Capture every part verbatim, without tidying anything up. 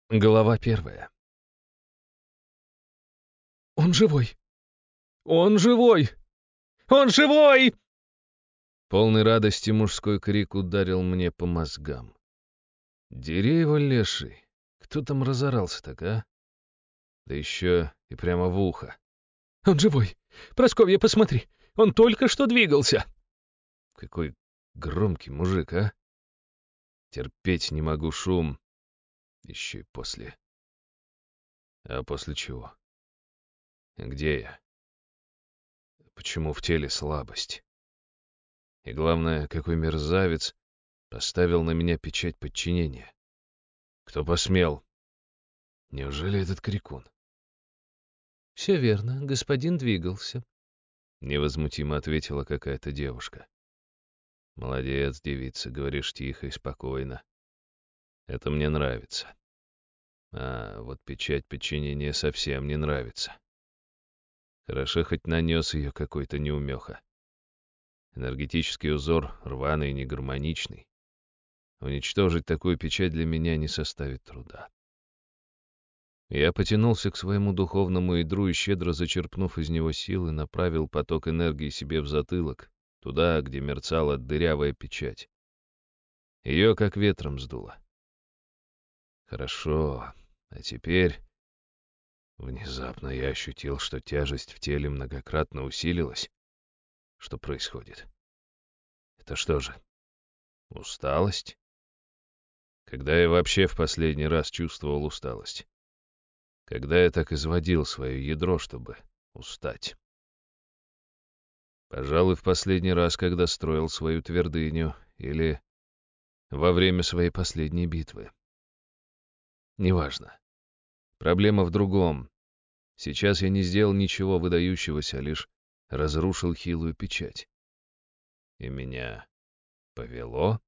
Глава первая. «Он живой! Он живой! Он живой!» Полный радости мужской крик ударил мне по мозгам. Дери его, леший! Кто там разорался так, а? Да еще и прямо в ухо. «Он живой! Прасковья, посмотри! Он только что двигался!» Какой громкий мужик, а? Терпеть не могу шум. Еще и после. А после чего? Где я? Почему в теле слабость? И главное, какой мерзавец поставил на меня печать подчинения? Кто посмел? Неужели этот крикун? «Все верно, господин двигался», — невозмутимо ответила какая-то девушка. «Молодец, девица, говоришь тихо и спокойно. Это мне нравится. А вот печать подчинения совсем не нравится. Хорошо, хоть нанес ее какой-то неумеха. Энергетический узор рваный и негармоничный. Уничтожить такую печать для меня не составит труда». Я потянулся к своему духовному ядру и, щедро зачерпнув из него силы, направил поток энергии себе в затылок, туда, где мерцала дырявая печать. Ее как ветром сдуло. Хорошо, а теперь... Внезапно я ощутил, что тяжесть в теле многократно усилилась. Что происходит? Это что же, усталость? Когда я вообще в последний раз чувствовал усталость? Когда я так изводил свое ядро, чтобы устать? Пожалуй, в последний раз, когда строил свою твердыню, или во время своей последней битвы. Неважно. Проблема в другом. Сейчас я не сделал ничего выдающегося, а лишь разрушил хилую печать. И меня повело?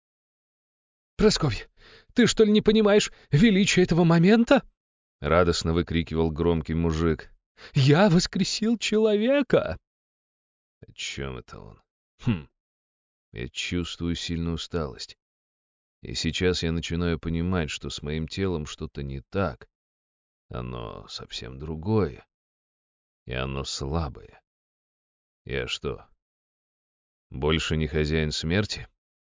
«Прасковья, ты что ли не понимаешь величия этого момента?» — радостно выкрикивал громкий мужик. «Я воскресил человека!» О чем это он? Хм, я чувствую сильную усталость. И сейчас я начинаю понимать, что с моим телом что-то не так. Оно совсем другое. И оно слабое. Я что, больше не хозяин смерти?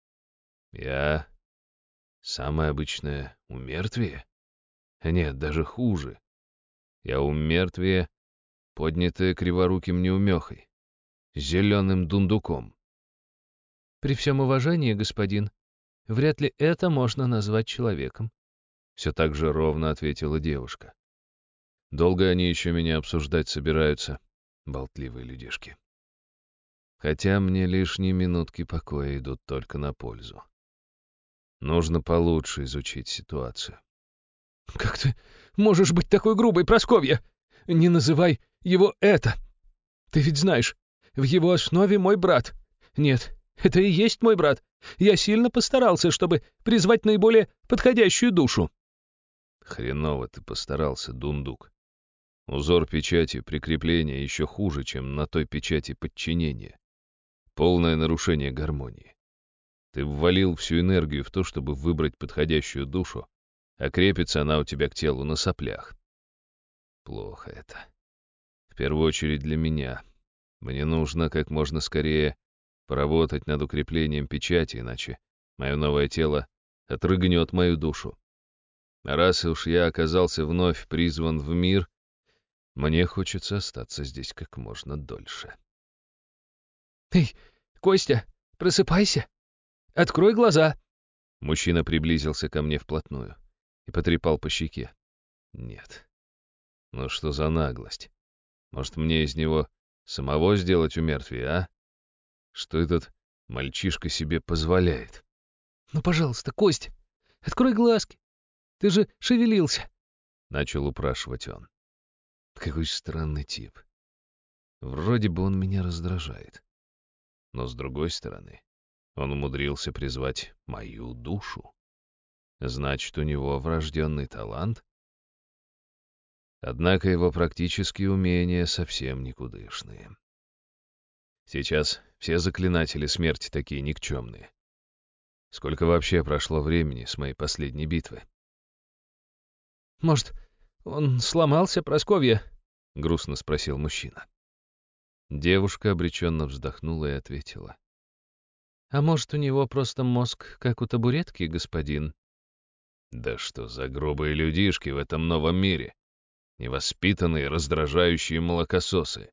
Я самое обычное умертвие? Нет, даже хуже. Я умертвие, поднятое криворуким неумехой, зеленым дундуком. «При всем уважении, господин, вряд ли это можно назвать человеком», — все так же ровно ответила девушка. Долго они еще меня обсуждать собираются, болтливые людишки. Хотя мне лишние минутки покоя идут только на пользу. Нужно получше изучить ситуацию. «Как ты можешь быть такой грубой, Прасковья? Не называй его это! Ты ведь знаешь, в его основе мой брат. Нет, это и есть мой брат. Я сильно постарался, чтобы призвать наиболее подходящую душу». Хреново ты постарался, дундук. Узор печати прикрепления еще хуже, чем на той печати подчинения. Полное нарушение гармонии. Ты ввалил всю энергию в то, чтобы выбрать подходящую душу, а крепится она у тебя к телу на соплях. Плохо это. В первую очередь для меня. Мне нужно как можно скорее поработать над укреплением печати, иначе мое новое тело отрыгнет мою душу. А раз уж я оказался вновь призван в мир, мне хочется остаться здесь как можно дольше. «Эй, Костя, просыпайся! Открой глаза!» Мужчина приблизился ко мне вплотную и потрепал по щеке. Нет. Ну что за наглость? Может, мне из него самого сделать умертвие, а? Что этот мальчишка себе позволяет? «Ну, пожалуйста, Костя, открой глазки! Ты же шевелился!» — начал упрашивать он. Какой странный тип. Вроде бы он меня раздражает. Но с другой стороны, он умудрился призвать мою душу. Значит, у него врожденный талант? Однако его практические умения совсем никудышные. Сейчас все заклинатели смерти такие никчемные. Сколько вообще прошло времени с моей последней битвы? Может, он сломался, Прасковья?» — грустно спросил мужчина. Девушка обреченно вздохнула и ответила. «А может, у него просто мозг, как у табуретки, господин?» Да что за грубые людишки в этом новом мире? Невоспитанные, раздражающие молокососы.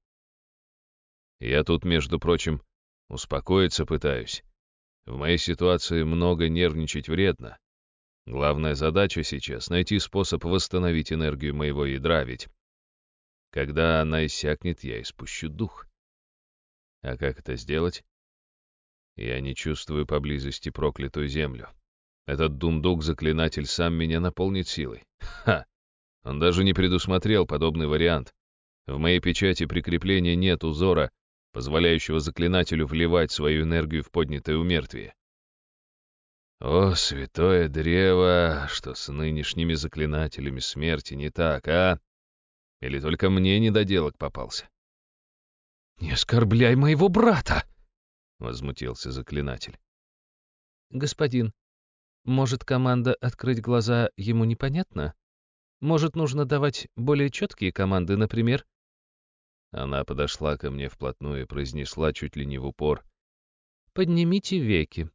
Я тут, между прочим, успокоиться пытаюсь. В моей ситуации много нервничать вредно. Главная задача сейчас — найти способ восстановить энергию моего ядра, ведь когда она иссякнет, я испущу дух. А как это сделать? Я не чувствую поблизости проклятую землю. Этот дундук-заклинатель сам меня наполнит силой. Ха! Он даже не предусмотрел подобный вариант. В моей печати прикрепления нет узора, позволяющего заклинателю вливать свою энергию в поднятое умертвие. О, святое древо, что с нынешними заклинателями смерти не так, а? Или только мне недоделок попался? «Не оскорбляй моего брата!» — возмутился заклинатель. «Господин, может, команда «открыть глаза» ему непонятна? Может, нужно давать более четкие команды, например?» Она подошла ко мне вплотную и произнесла чуть ли не в упор. «Поднимите веки».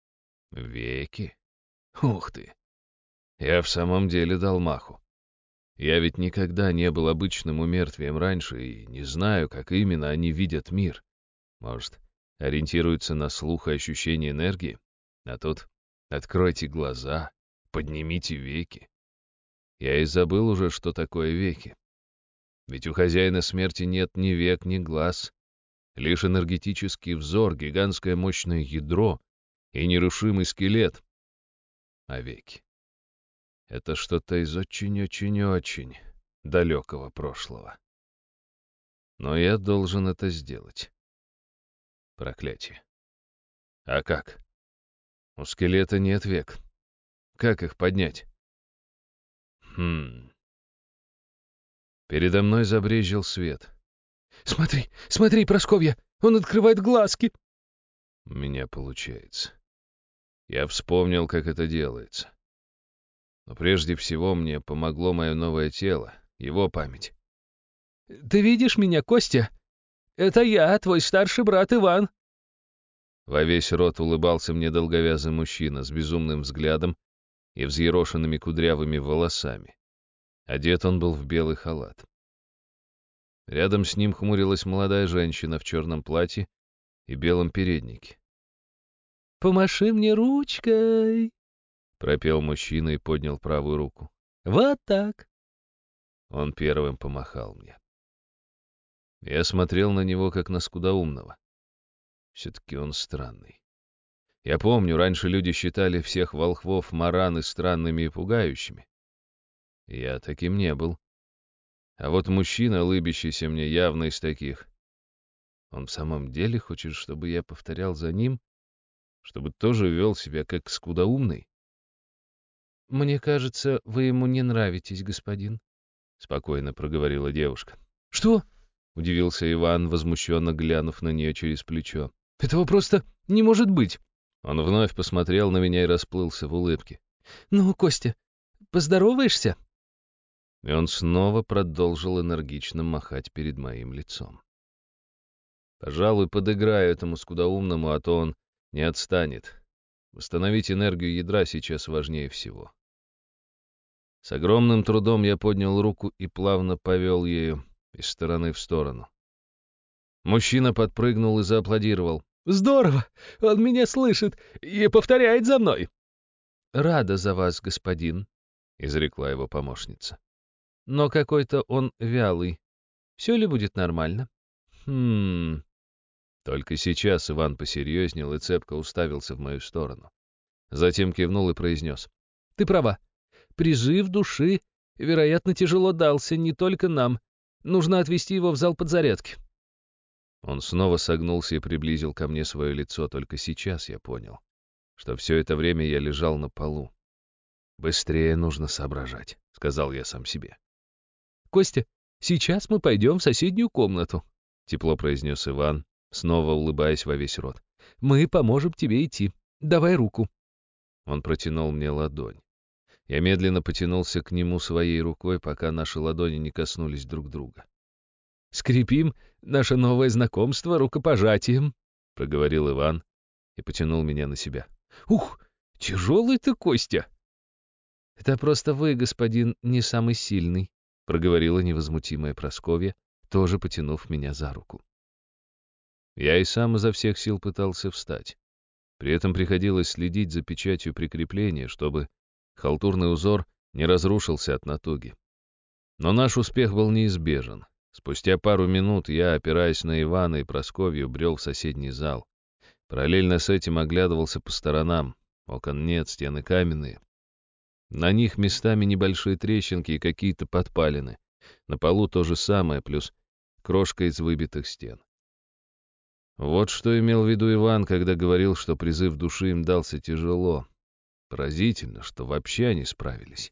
Веки? Ух ты! Я в самом деле дал маху. Я ведь никогда не был обычным умертвием раньше и не знаю, как именно они видят мир. Может, ориентируются на слух и ощущение энергии? А тут откройте глаза, поднимите веки. Я и забыл уже, что такое веки. Ведь у хозяина смерти нет ни век, ни глаз. Лишь энергетический взор, гигантское мощное ядро и нерушимый скелет. А веки — это что-то из очень-очень-очень далекого прошлого. Но я должен это сделать. Проклятие. А как? У скелета нет век. Как их поднять? Хм. Передо мной забрезжил свет. «Смотри, смотри, Прасковья, он открывает глазки!» У меня получается. Я вспомнил, как это делается. Но прежде всего мне помогло мое новое тело, его память. «Ты видишь меня, Костя? Это я, твой старший брат Иван!» Во весь рот улыбался мне долговязый мужчина с безумным взглядом и взъерошенными кудрявыми волосами. Одет он был в белый халат. Рядом с ним хмурилась молодая женщина в черном платье и белом переднике. «Помаши мне ручкой!» — пропел мужчина и поднял правую руку. «Вот так!» Он первым помахал мне. Я смотрел на него, как на скудоумного. Все-таки он странный. Я помню, раньше люди считали всех волхвов Мараны странными и пугающими. Я таким не был. А вот мужчина, улыбящийся мне, явно из таких. Он в самом деле хочет, чтобы я повторял за ним? Чтобы тоже вел себя как скудоумный? «Мне кажется, вы ему не нравитесь, господин», — спокойно проговорила девушка. «Что?» — удивился Иван, возмущенно глянув на нее через плечо. «Этого просто не может быть!» Он вновь посмотрел на меня и расплылся в улыбке. «Ну, Костя, поздороваешься?» И он снова продолжил энергично махать перед моим лицом. Пожалуй, подыграю этому скудоумному, а то он не отстанет. Восстановить энергию ядра сейчас важнее всего. С огромным трудом я поднял руку и плавно повел ею из стороны в сторону. Мужчина подпрыгнул и зааплодировал. «Здорово! Он меня слышит и повторяет за мной!» «Рада за вас, господин», — изрекла его помощница. «Но какой-то он вялый. Все ли будет нормально?» «Хм...» Только сейчас Иван посерьезнел и цепко уставился в мою сторону. Затем кивнул и произнес. «Ты права. Призыв души, вероятно, тяжело дался не только нам. Нужно отвезти его в зал подзарядки». Он снова согнулся и приблизил ко мне свое лицо, только сейчас я понял, что все это время я лежал на полу. «Быстрее нужно соображать», — сказал я сам себе. «Костя, сейчас мы пойдем в соседнюю комнату», — тепло произнес Иван, снова улыбаясь во весь рот. «Мы поможем тебе идти. Давай руку». Он протянул мне ладонь. Я медленно потянулся к нему своей рукой, пока наши ладони не коснулись друг друга. «Скрепим наше новое знакомство рукопожатием», — проговорил Иван и потянул меня на себя. «Ух, тяжелый ты, Костя!» «Это просто вы, господин, не самый сильный», — проговорила невозмутимая Прасковья, тоже потянув меня за руку. Я и сам изо всех сил пытался встать. При этом приходилось следить за печатью прикрепления, чтобы халтурный узор не разрушился от натуги. Но наш успех был неизбежен. Спустя пару минут я, опираясь на Ивана и Прасковью, брел в соседний зал. Параллельно с этим оглядывался по сторонам. Окон нет, стены каменные. На них местами небольшие трещинки и какие-то подпалины. На полу то же самое, плюс крошка из выбитых стен. Вот что имел в виду Иван, когда говорил, что призыв души им дался тяжело. Поразительно, что вообще они справились.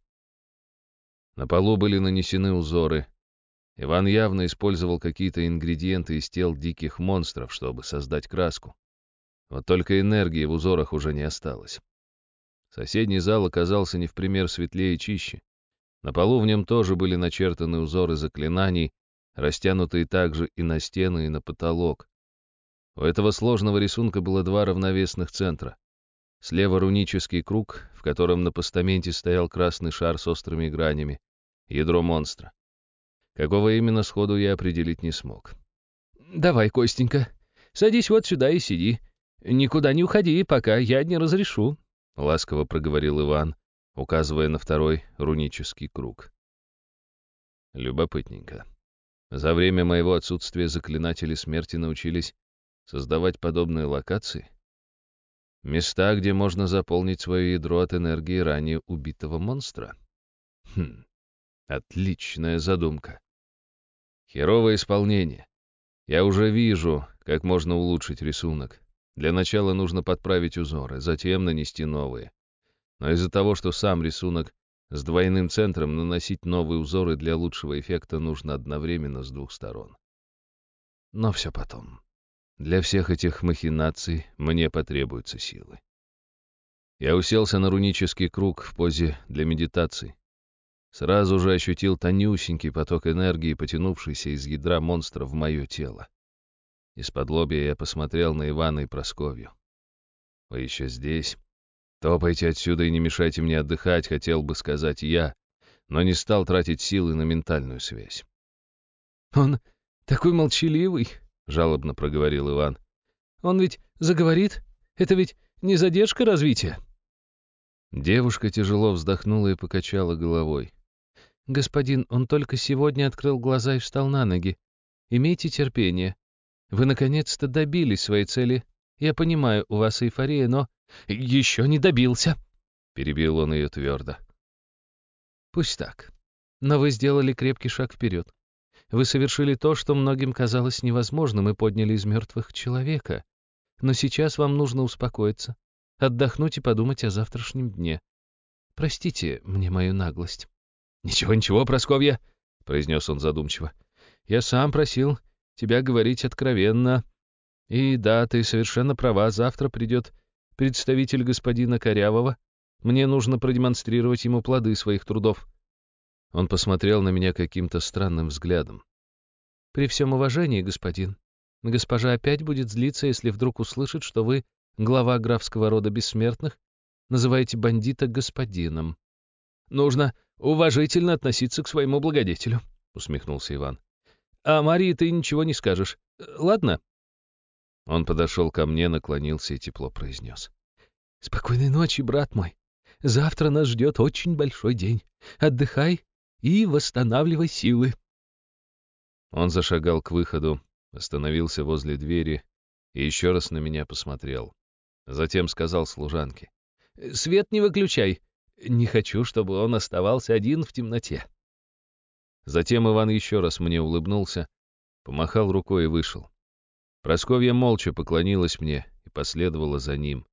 На полу были нанесены узоры. Иван явно использовал какие-то ингредиенты из тел диких монстров, чтобы создать краску. Вот только энергии в узорах уже не осталось. Соседний зал оказался не в пример светлее и чище. На полу в нем тоже были начертаны узоры заклинаний, растянутые также и на стены, и на потолок. У этого сложного рисунка было два равновесных центра. Слева рунический круг, в котором на постаменте стоял красный шар с острыми гранями, ядро монстра. Какого именно сходу я определить не смог. «Давай, Костенька, садись вот сюда и сиди. Никуда не уходи, пока я не разрешу», — ласково проговорил Иван, указывая на второй рунический круг. Любопытненько. За время моего отсутствия заклинатели смерти научились создавать подобные локации? Места, где можно заполнить свое ядро от энергии ранее убитого монстра? Хм, отличная задумка. Херовое исполнение. Я уже вижу, как можно улучшить рисунок. Для начала нужно подправить узоры, затем нанести новые. Но из-за того, что сам рисунок с двойным центром, наносить новые узоры для лучшего эффекта нужно одновременно с двух сторон. Но все потом. Для всех этих махинаций мне потребуются силы. Я уселся на рунический круг в позе для медитации. Сразу же ощутил тонюсенький поток энергии, потянувшийся из ядра монстра в мое тело. Из-под лобья я посмотрел на Ивана и Прасковью. «Вы еще здесь? Топайте отсюда и не мешайте мне отдыхать», — хотел бы сказать я, но не стал тратить силы на ментальную связь. «Он такой молчаливый», — жалобно проговорил Иван. «Он ведь заговорит? Это ведь не задержка развития?» Девушка тяжело вздохнула и покачала головой. «Господин, он только сегодня открыл глаза и встал на ноги. Имейте терпение. Вы наконец-то добились своей цели. Я понимаю, у вас эйфория, но...» «Еще не добился», — перебил он ее твердо. «Пусть так. Но вы сделали крепкий шаг вперед. Вы совершили то, что многим казалось невозможным, и подняли из мертвых человека. Но сейчас вам нужно успокоиться, отдохнуть и подумать о завтрашнем дне. Простите мне мою наглость». «Ничего, ничего, Прасковья», — произнес он задумчиво. «Я сам просил тебя говорить откровенно. И да, ты совершенно права, завтра придет представитель господина Корявого. Мне нужно продемонстрировать ему плоды своих трудов». Он посмотрел на меня каким-то странным взглядом. «При всем уважении, господин, госпожа опять будет злиться, если вдруг услышит, что вы, глава графского рода бессмертных, называете бандита господином». «Нужно уважительно относиться к своему благодетелю», — усмехнулся Иван. «А Марии ты ничего не скажешь. Ладно?» Он подошел ко мне, наклонился и тепло произнес. «Спокойной ночи, брат мой. Завтра нас ждет очень большой день. Отдыхай и восстанавливай силы». Он зашагал к выходу, остановился возле двери и еще раз на меня посмотрел. Затем сказал служанке. «Свет не выключай. Не хочу, чтобы он оставался один в темноте». Затем Иван еще раз мне улыбнулся, помахал рукой и вышел. Прасковья молча поклонилась мне и последовала за ним.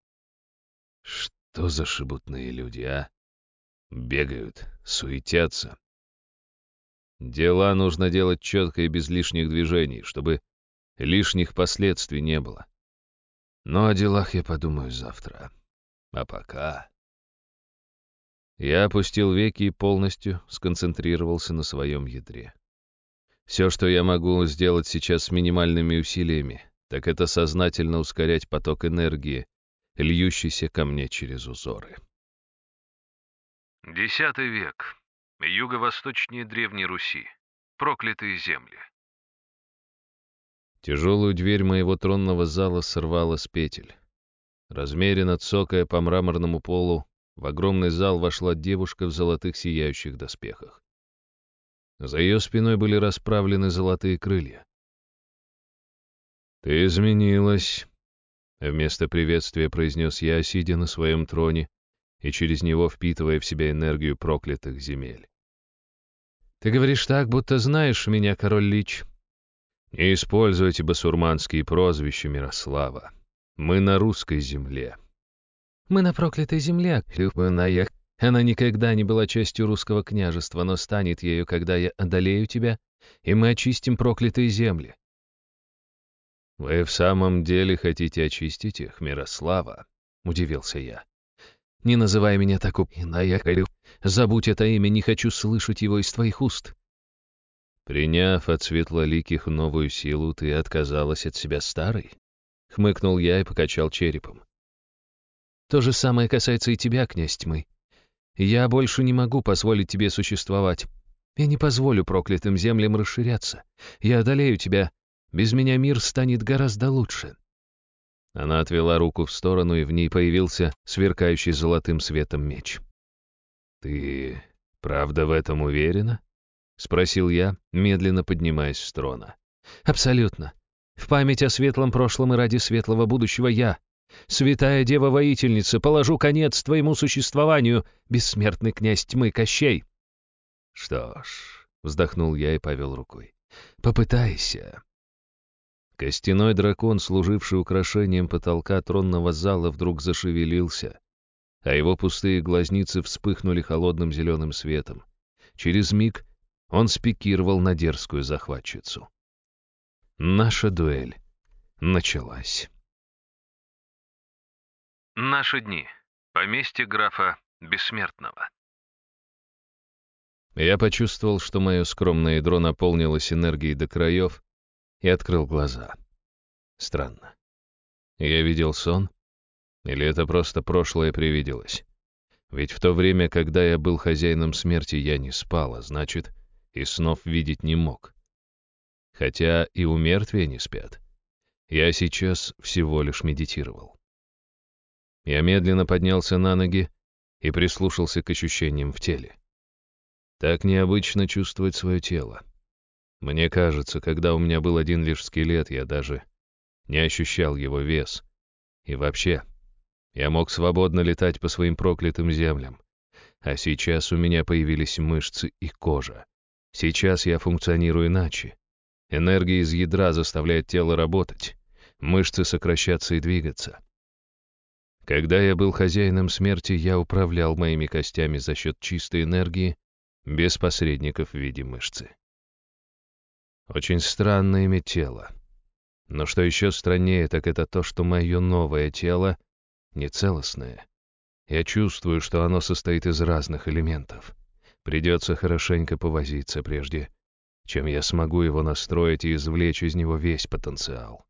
Что за шебутные люди, а? Бегают, суетятся. Дела нужно делать четко и без лишних движений, чтобы лишних последствий не было. Но о делах я подумаю завтра. А пока... Я опустил веки и полностью сконцентрировался на своем ядре. Все, что я могу сделать сейчас с минимальными усилиями, так это сознательно ускорять поток энергии, льющийся ко мне через узоры. Десятый век. Юго-восточнее Древней Руси. Проклятые земли. Тяжелую дверь моего тронного зала сорвало с петель. Размеренно цокая по мраморному полу, в огромный зал вошла девушка в золотых сияющих доспехах. За ее спиной были расправлены золотые крылья. «Ты изменилась», — вместо приветствия произнес я, сидя на своем троне и через него впитывая в себя энергию проклятых земель. «Ты говоришь так, будто знаешь меня, король Лич». «Не используйте басурманские прозвища, Мирослава. Мы на русской земле». «Мы на проклятой земле, Клюкваная. Она никогда не была частью русского княжества, но станет ею, когда я одолею тебя, и мы очистим проклятые земли». «Вы в самом деле хотите очистить их, Мирослава?» — удивился я. «Не называй меня так, Упиная. Забудь это имя, не хочу слышать его из твоих уст». «Приняв от светлоликих новую силу, ты отказалась от себя старой?» — хмыкнул я и покачал черепом. «То же самое касается и тебя, князь тьмы. Я больше не могу позволить тебе существовать. Я не позволю проклятым землям расширяться. Я одолею тебя. Без меня мир станет гораздо лучше». Она отвела руку в сторону, и в ней появился сверкающий золотым светом меч. «Ты правда в этом уверена?» — спросил я, медленно поднимаясь с трона. «Абсолютно. В память о светлом прошлом и ради светлого будущего я, святая дева-воительница, положу конец твоему существованию, бессмертный князь тьмы Кощей». «Что ж», — вздохнул я и повел рукой, — «попытайся». Костяной дракон, служивший украшением потолка тронного зала, вдруг зашевелился, а его пустые глазницы вспыхнули холодным зеленым светом. Через миг он спикировал на дерзкую захватчицу. Наша дуэль началась. Наши дни. Поместье графа Бессмертного. Я почувствовал, что мое скромное ядро наполнилось энергией до краев, и открыл глаза. Странно. Я видел сон? Или это просто прошлое привиделось? Ведь в то время, когда я был хозяином смерти, я не спал, а значит, и снов видеть не мог. Хотя и у мертвия не спят. Я сейчас всего лишь медитировал. Я медленно поднялся на ноги и прислушался к ощущениям в теле. Так необычно чувствовать свое тело. Мне кажется, когда у меня был один лишь скелет, я даже не ощущал его вес. И вообще, я мог свободно летать по своим проклятым землям. А сейчас у меня появились мышцы и кожа. Сейчас я функционирую иначе. Энергия из ядра заставляет тело работать, мышцы сокращаться и двигаться. Когда я был хозяином смерти, я управлял моими костями за счет чистой энергии, без посредников в виде мышцы. Очень странно иметь тело. Но что еще страннее, так это то, что мое новое тело нецелостное. Я чувствую, что оно состоит из разных элементов. Придется хорошенько повозиться прежде, чем я смогу его настроить и извлечь из него весь потенциал.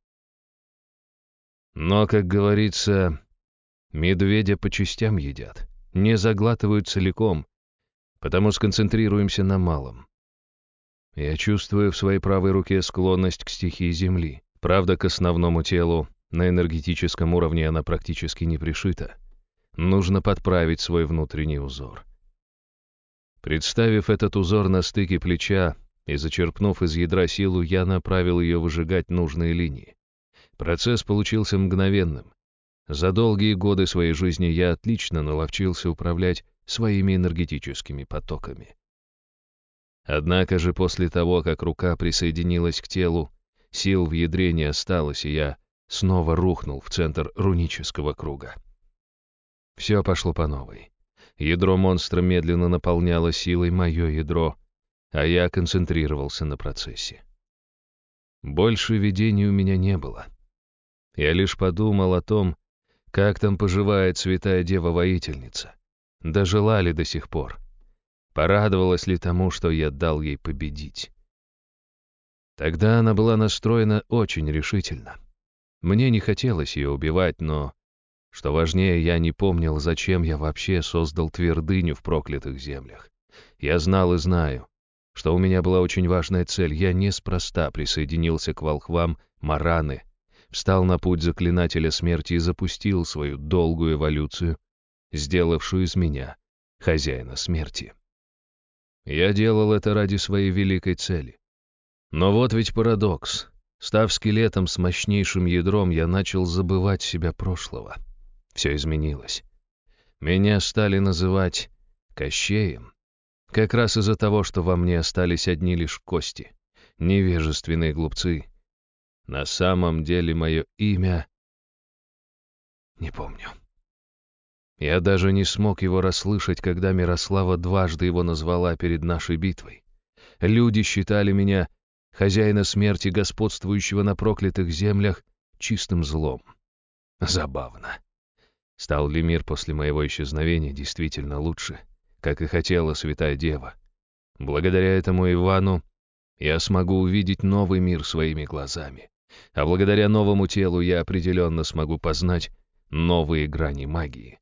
Но, как говорится, медведя по частям едят, не заглатывают целиком, потому сконцентрируемся на малом. Я чувствую в своей правой руке склонность к стихии Земли. Правда, к основному телу на энергетическом уровне она практически не пришита. Нужно подправить свой внутренний узор. Представив этот узор на стыке плеча и зачерпнув из ядра силу, я направил ее выжигать нужные линии. Процесс получился мгновенным. За долгие годы своей жизни я отлично наловчился управлять своими энергетическими потоками. Однако же после того, как рука присоединилась к телу, сил в ядре не осталось, и я снова рухнул в центр рунического круга. Все пошло по новой. Ядро монстра медленно наполняло силой мое ядро, а я концентрировался на процессе. Больше видений у меня не было. Я лишь подумал о том, как там поживает святая дева-воительница. дожила ли до сих пор, порадовалась ли тому, что я дал ей победить. Тогда она была настроена очень решительно. Мне не хотелось ее убивать, но, что важнее, я не помнил, зачем я вообще создал твердыню в проклятых землях. Я знал и знаю, что у меня была очень важная цель. Я неспроста присоединился к волхвам Мараны, встал на путь заклинателя смерти и запустил свою долгую эволюцию, сделавшую из меня хозяина смерти. Я делал это ради своей великой цели. Но вот ведь парадокс. Став скелетом с мощнейшим ядром, я начал забывать себя прошлого. Все изменилось. Меня стали называть Кощеем, как раз из-за того, что во мне остались одни лишь кости, невежественные глупцы. На самом деле мое имя... не помню. Я даже не смог его расслышать, когда Мирослава дважды его назвала перед нашей битвой. Люди считали меня, хозяина смерти, господствующего на проклятых землях, чистым злом. Забавно. Стал ли мир после моего исчезновения действительно лучше, как и хотела Святая Дева? Благодаря этому Ивану я смогу увидеть новый мир своими глазами, а благодаря новому телу я определенно смогу познать новые грани магии.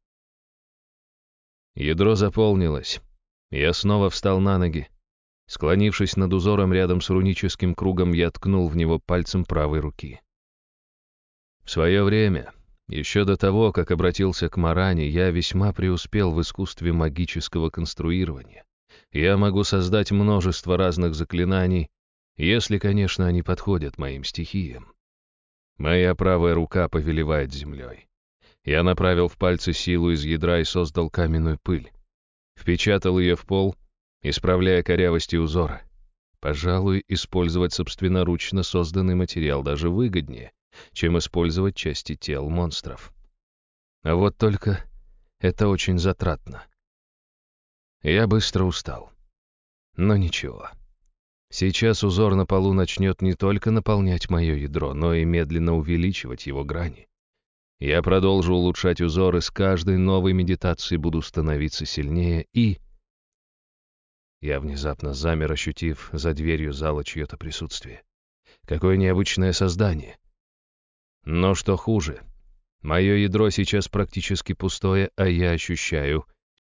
Ядро заполнилось. Я снова встал на ноги. Склонившись над узором рядом с руническим кругом, я ткнул в него пальцем правой руки. В свое время, еще до того, как обратился к Маране, я весьма преуспел в искусстве магического конструирования. Я могу создать множество разных заклинаний, если, конечно, они подходят моим стихиям. Моя правая рука повелевает землей. Я направил в пальцы силу из ядра и создал каменную пыль. Впечатал ее в пол, исправляя корявости узора. Пожалуй, использовать собственноручно созданный материал даже выгоднее, чем использовать части тел монстров. А вот только это очень затратно. Я быстро устал. Но ничего. Сейчас узор на полу начнет не только наполнять мое ядро, но и медленно увеличивать его грани. Я продолжу улучшать узор, и с каждой новой медитацией буду становиться сильнее, и... Я внезапно замер, ощутив за дверью зала чье-то присутствие. Какое необычное создание. Но что хуже, мое ядро сейчас практически пустое, а я ощущаю